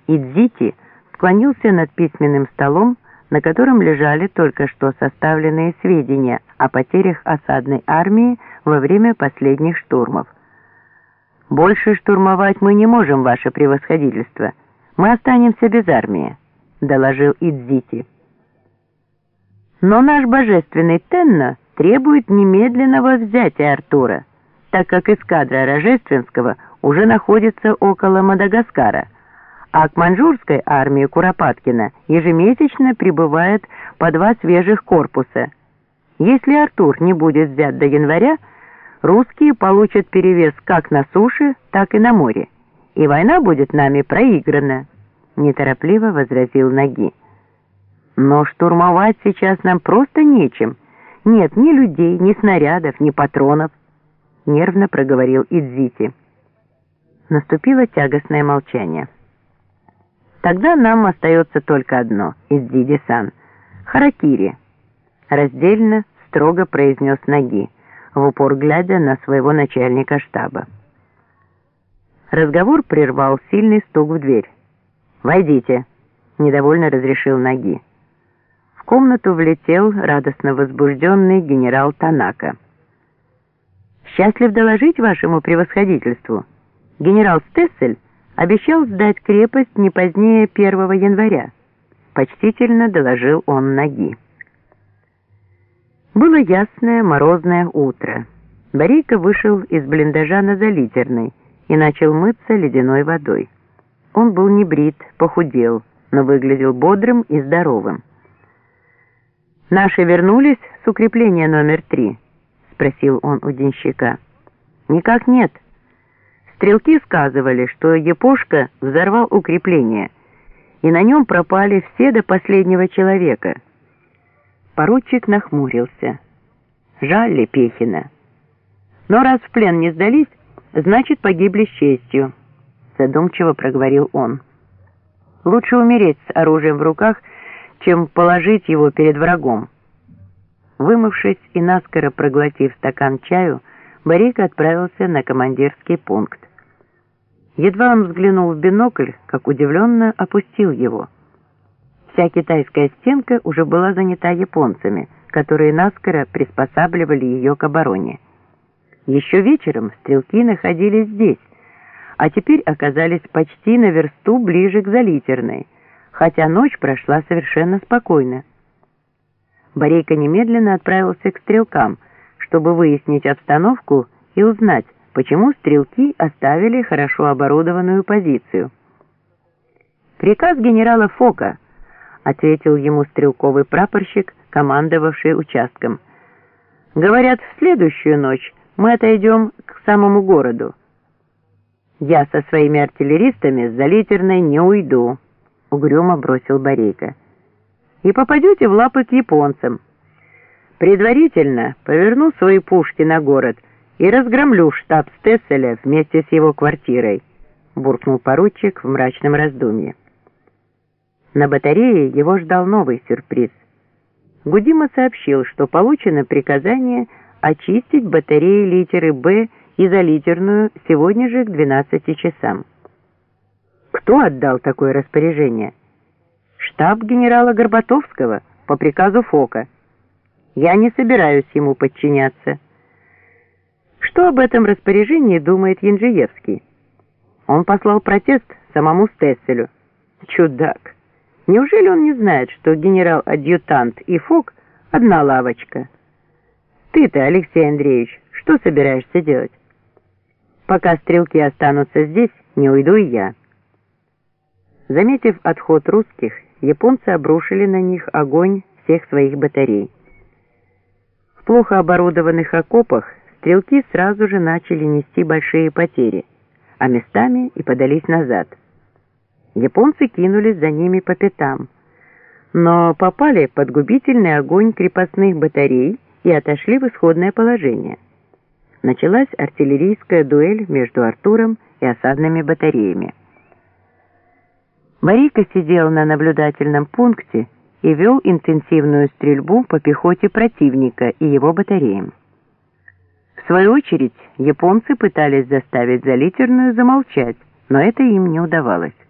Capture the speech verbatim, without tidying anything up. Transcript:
Идзити склонился над письменным столом, на котором лежали только что составленные сведения о потерях осадной армии во время последних штурмов. «Больше штурмовать мы не можем, ваше превосходительство. Мы останемся без армии», — доложил Идзити. «Но наш божественный Тенно требует немедленного взятия Артура, так как эскадра Рожественского уже находится около Мадагаскара, а к маньчжурской армии Куропаткина ежемесячно прибывает по два свежих корпуса. Если Артур не будет взят до января, русские получат перевес как на суше, так и на море, и война будет нами проиграна», — неторопливо возразил Наги. «Но штурмовать сейчас нам просто нечем. Нет ни людей, ни снарядов, ни патронов», — нервно проговорил Идзити. Наступило тягостное молчание. «Тогда нам остается только одно, Идзити-сан. Харакири», — раздельно, строго произнес Наги, в упор глядя на своего начальника штаба. Разговор прервал сильный стук в дверь. «Войдите», — недовольно разрешил Наги. В комнату влетел радостно возбужденный генерал Танака. «Счастлив доложить вашему превосходительству. Генерал Стессель обещал сдать крепость не позднее первого января», — почтительно доложил он Наги. Было ясное морозное утро. Борейко вышел из блиндажа на Залитерной и начал мыться ледяной водой. Он был не брит, похудел, но выглядел бодрым и здоровым. «Наши вернулись с укрепления номер три?» — спросил он у денщика. «Никак нет. Стрелки сказывали, что Япошка взорвал укрепление, и на нем пропали все до последнего человека». Поручик нахмурился. «Жаль Лепехина. Но раз в плен не сдались, значит, погибли с честью», — задумчиво проговорил он. «Лучше умереть с оружием в руках, чем положить его перед врагом». Вымывшись и наскоро проглотив стакан чаю, Борейко отправился на командирский пункт. Едва он взглянул в бинокль, как удивленно опустил его. Вся китайская стенка уже была занята японцами, которые наскоро приспосабливали ее к обороне. Еще вечером стрелки находились здесь, а теперь оказались почти на версту ближе к Залитерной, хотя ночь прошла совершенно спокойно. Борейко немедленно отправился к стрелкам, чтобы выяснить обстановку и узнать, почему стрелки оставили хорошо оборудованную позицию. «Приказ генерала Фока», — ответил ему стрелковый прапорщик, командовавший участком. «Говорят, в следующую ночь мы отойдем к самому городу». «Я со своими артиллеристами с Залитерной не уйду», — угрюмо бросил Борейко. «И попадете в лапы к японцам. Предварительно поверну свои пушки на город и разгромлю штаб Стесселя вместе с его квартирой», — буркнул поручик в мрачном раздумье. На батарее его ждал новый сюрприз. Гудима сообщил, что получено приказание очистить батареи литеры «Б» и Залитерную сегодня же к двенадцати часам. Кто отдал такое распоряжение? Штаб генерала Горбатовского по приказу Фока. Я не собираюсь ему подчиняться. Что об этом распоряжении думает Янджиевский? Он послал протест самому Стесселю. Чудак! Неужели он не знает, что генерал-адъютант и Фок — одна лавочка? Ты-то, Алексей Андреевич, что собираешься делать? Пока стрелки останутся здесь, не уйду и я. Заметив отход русских, японцы обрушили на них огонь всех своих батарей. В плохо оборудованных окопах стрелки сразу же начали нести большие потери, а местами и подались назад. Японцы кинулись за ними по пятам, но попали под губительный огонь крепостных батарей и отошли в исходное положение. Началась артиллерийская дуэль между Артуром и осадными батареями. Борейко сидел на наблюдательном пункте и вел интенсивную стрельбу по пехоте противника и его батареям. В свою очередь, японцы пытались заставить Залитерную замолчать, но это им не удавалось.